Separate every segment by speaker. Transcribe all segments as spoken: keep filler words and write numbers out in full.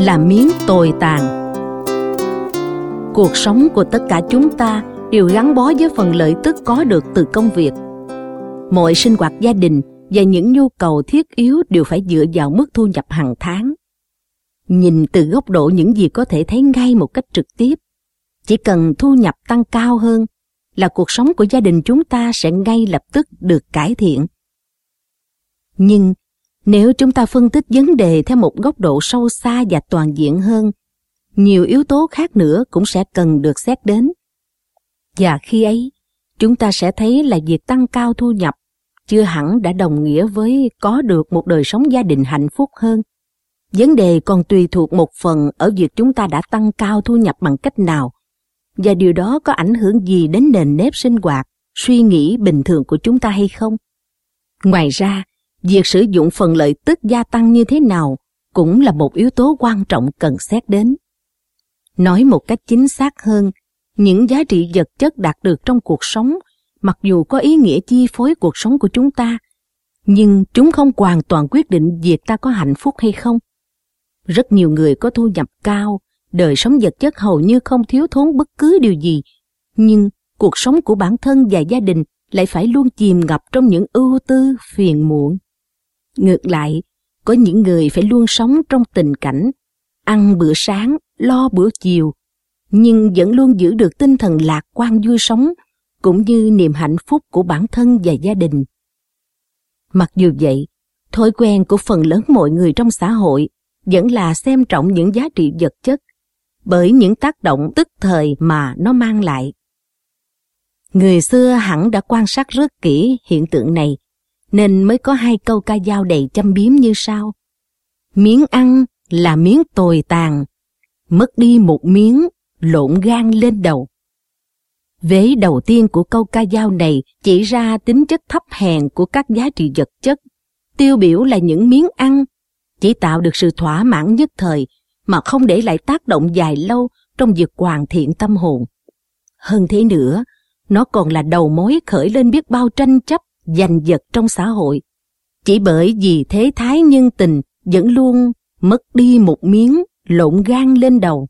Speaker 1: là miếng tồi tàn. Cuộc sống của tất cả chúng ta đều gắn bó với phần lợi tức có được từ công việc. Mọi sinh hoạt gia đình và những nhu cầu thiết yếu đều phải dựa vào mức thu nhập hàng tháng. Nhìn từ góc độ những gì có thể thấy ngay một cách trực tiếp, chỉ cần thu nhập tăng cao hơn là cuộc sống của gia đình chúng ta sẽ ngay lập tức được cải thiện. Nhưng nếu chúng ta phân tích vấn đề theo một góc độ sâu xa và toàn diện hơn, nhiều yếu tố khác nữa cũng sẽ cần được xét đến. Và khi ấy, chúng ta sẽ thấy là việc tăng cao thu nhập chưa hẳn đã đồng nghĩa với có được một đời sống gia đình hạnh phúc hơn. Vấn đề còn tùy thuộc một phần ở việc chúng ta đã tăng cao thu nhập bằng cách nào, và điều đó có ảnh hưởng gì đến nền nếp sinh hoạt, suy nghĩ bình thường của chúng ta hay không. Ngoài ra, việc sử dụng phần lợi tức gia tăng như thế nào cũng là một yếu tố quan trọng cần xét đến. Nói một cách chính xác hơn, những giá trị vật chất đạt được trong cuộc sống, mặc dù có ý nghĩa chi phối cuộc sống của chúng ta, nhưng chúng không hoàn toàn quyết định việc ta có hạnh phúc hay không. Rất nhiều người có thu nhập cao, đời sống vật chất hầu như không thiếu thốn bất cứ điều gì, nhưng cuộc sống của bản thân và gia đình lại phải luôn chìm ngập trong những ưu tư, phiền muộn. Ngược lại, có những người phải luôn sống trong tình cảnh ăn bữa sáng, lo bữa chiều, nhưng vẫn luôn giữ được tinh thần lạc quan vui sống, cũng như niềm hạnh phúc của bản thân và gia đình. Mặc dù vậy, thói quen của phần lớn mọi người trong xã hội vẫn là xem trọng những giá trị vật chất, bởi những tác động tức thời mà nó mang lại. Người xưa hẳn đã quan sát rất kỹ hiện tượng này, nên mới có hai câu ca dao đầy châm biếm như sau: miếng ăn là miếng tồi tàn, mất đi một miếng lộn gan lên đầu. Vế đầu tiên của câu ca dao này chỉ ra tính chất thấp hèn của các giá trị vật chất, tiêu biểu là những miếng ăn chỉ tạo được sự thỏa mãn nhất thời mà không để lại tác động dài lâu trong việc hoàn thiện tâm hồn. Hơn thế nữa, nó còn là đầu mối khởi lên biết bao tranh chấp giành giật trong xã hội, chỉ bởi vì thế thái nhân tình vẫn luôn mất đi một miếng lộn gan lên đầu.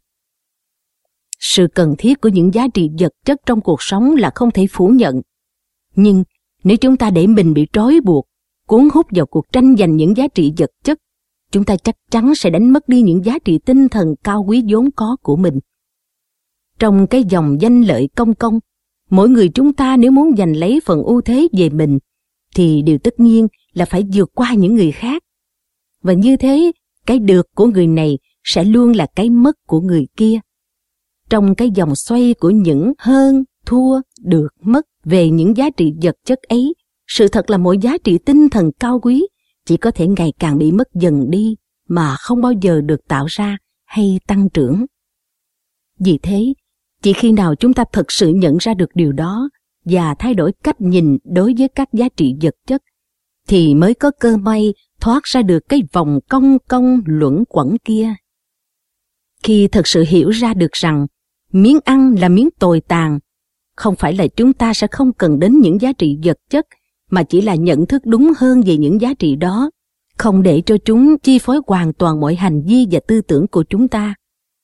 Speaker 1: Sự cần thiết của những giá trị vật chất trong cuộc sống là không thể phủ nhận. Nhưng nếu chúng ta để mình bị trói buộc, cuốn hút vào cuộc tranh giành những giá trị vật chất, chúng ta chắc chắn sẽ đánh mất đi những giá trị tinh thần cao quý vốn có của mình. Trong cái dòng danh lợi công công, mỗi người chúng ta nếu muốn giành lấy phần ưu thế về mình, thì điều tất nhiên là phải vượt qua những người khác. Và như thế, cái được của người này sẽ luôn là cái mất của người kia. Trong cái dòng xoay của những hơn, thua, được, mất về những giá trị vật chất ấy, sự thật là mỗi giá trị tinh thần cao quý chỉ có thể ngày càng bị mất dần đi mà không bao giờ được tạo ra hay tăng trưởng. Vì thế, chỉ khi nào chúng ta thực sự nhận ra được điều đó và thay đổi cách nhìn đối với các giá trị vật chất, thì mới có cơ may thoát ra được cái vòng cong cong luẩn quẩn kia. Khi thực sự hiểu ra được rằng miếng ăn là miếng tồi tàn, không phải là chúng ta sẽ không cần đến những giá trị vật chất, mà chỉ là nhận thức đúng hơn về những giá trị đó, không để cho chúng chi phối hoàn toàn mọi hành vi và tư tưởng của chúng ta.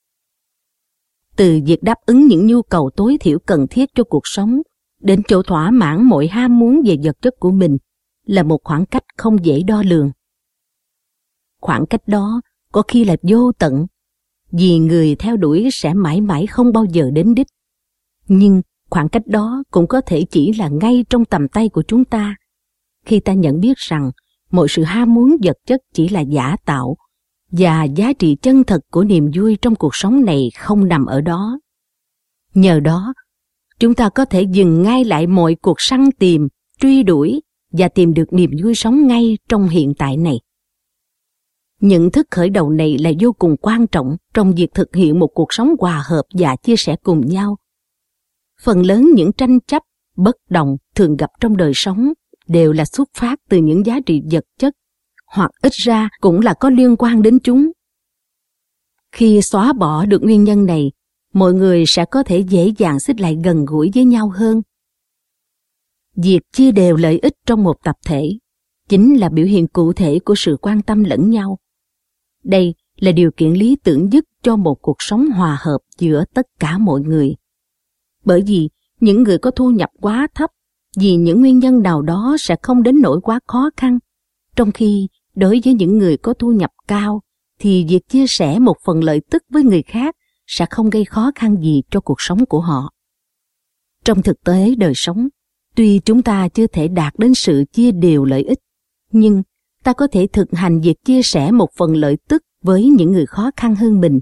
Speaker 1: Từ việc đáp ứng những nhu cầu tối thiểu cần thiết cho cuộc sống đến chỗ thỏa mãn mọi ham muốn về vật chất của mình là một khoảng cách không dễ đo lường. Khoảng cách đó có khi là vô tận, vì người theo đuổi sẽ mãi mãi không bao giờ đến đích. Nhưng khoảng cách đó cũng có thể chỉ là ngay trong tầm tay của chúng ta, khi ta nhận biết rằng mọi sự ham muốn vật chất chỉ là giả tạo, và giá trị chân thật của niềm vui trong cuộc sống này không nằm ở đó. Nhờ đó, chúng ta có thể dừng ngay lại mọi cuộc săn tìm, truy đuổi và tìm được niềm vui sống ngay trong hiện tại này. Nhận thức khởi đầu này là vô cùng quan trọng trong việc thực hiện một cuộc sống hòa hợp và chia sẻ cùng nhau. Phần lớn những tranh chấp, bất đồng thường gặp trong đời sống đều là xuất phát từ những giá trị vật chất, hoặc ít ra cũng là có liên quan đến chúng. Khi xóa bỏ được nguyên nhân này, mọi người sẽ có thể dễ dàng xích lại gần gũi với nhau hơn. Việc chia đều lợi ích trong một tập thể chính là biểu hiện cụ thể của sự quan tâm lẫn nhau. Đây là điều kiện lý tưởng nhất cho một cuộc sống hòa hợp giữa tất cả mọi người. Bởi vì những người có thu nhập quá thấp vì những nguyên nhân nào đó sẽ không đến nỗi quá khó khăn, trong khi đối với những người có thu nhập cao thì việc chia sẻ một phần lợi tức với người khác sẽ không gây khó khăn gì cho cuộc sống của họ. Trong thực tế đời sống, tuy chúng ta chưa thể đạt đến sự chia đều lợi ích, nhưng ta có thể thực hành việc chia sẻ một phần lợi tức với những người khó khăn hơn mình.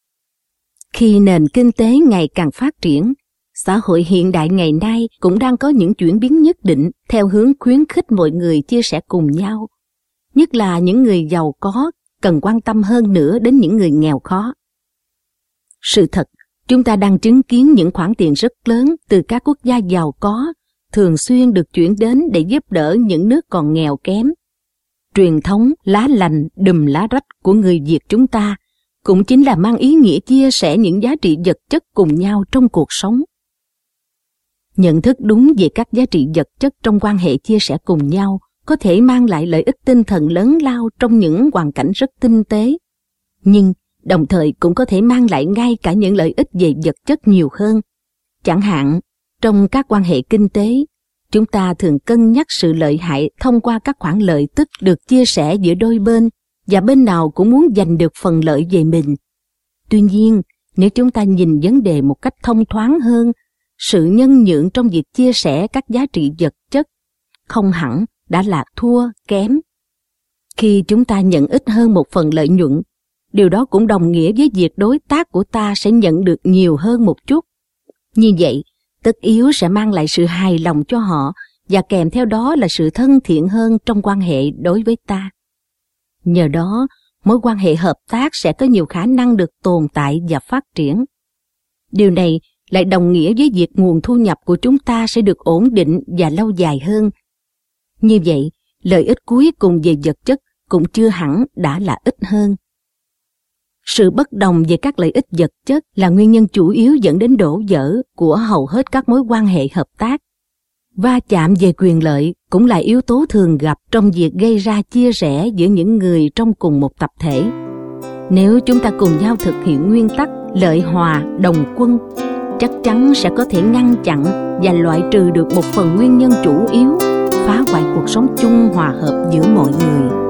Speaker 1: Khi nền kinh tế ngày càng phát triển, xã hội hiện đại ngày nay cũng đang có những chuyển biến nhất định theo hướng khuyến khích mọi người chia sẻ cùng nhau. Nhất là những người giàu có cần quan tâm hơn nữa đến những người nghèo khó. Sự thật, chúng ta đang chứng kiến những khoản tiền rất lớn từ các quốc gia giàu có thường xuyên được chuyển đến để giúp đỡ những nước còn nghèo kém. Truyền thống lá lành đùm lá rách của người Việt chúng ta cũng chính là mang ý nghĩa chia sẻ những giá trị vật chất cùng nhau trong cuộc sống. Nhận thức đúng về các giá trị vật chất trong quan hệ chia sẻ cùng nhau có thể mang lại lợi ích tinh thần lớn lao trong những hoàn cảnh rất tinh tế, nhưng đồng thời cũng có thể mang lại ngay cả những lợi ích về vật chất nhiều hơn. Chẳng hạn, trong các quan hệ kinh tế, chúng ta thường cân nhắc sự lợi hại thông qua các khoản lợi tức được chia sẻ giữa đôi bên, và bên nào cũng muốn giành được phần lợi về mình. Tuy nhiên, nếu chúng ta nhìn vấn đề một cách thông thoáng hơn, sự nhân nhượng trong việc chia sẻ các giá trị vật chất không hẳn đã là thua kém. Khi chúng ta nhận ít hơn một phần lợi nhuận, điều đó cũng đồng nghĩa với việc đối tác của ta sẽ nhận được nhiều hơn một chút. Như vậy, tất yếu sẽ mang lại sự hài lòng cho họ, và kèm theo đó là sự thân thiện hơn trong quan hệ đối với ta. Nhờ đó, mối quan hệ hợp tác sẽ có nhiều khả năng được tồn tại và phát triển. Điều này lại đồng nghĩa với việc nguồn thu nhập của chúng ta sẽ được ổn định và lâu dài hơn. Như vậy, lợi ích cuối cùng về vật chất cũng chưa hẳn đã là ít hơn. Sự bất đồng về các lợi ích vật chất là nguyên nhân chủ yếu dẫn đến đổ vỡ của hầu hết các mối quan hệ hợp tác. Va chạm về quyền lợi cũng là yếu tố thường gặp trong việc gây ra chia rẽ giữa những người trong cùng một tập thể. Nếu chúng ta cùng nhau thực hiện nguyên tắc lợi hòa đồng quân, chắc chắn sẽ có thể ngăn chặn và loại trừ được một phần nguyên nhân chủ yếu phá hoại cuộc sống chung hòa hợp giữa mọi người.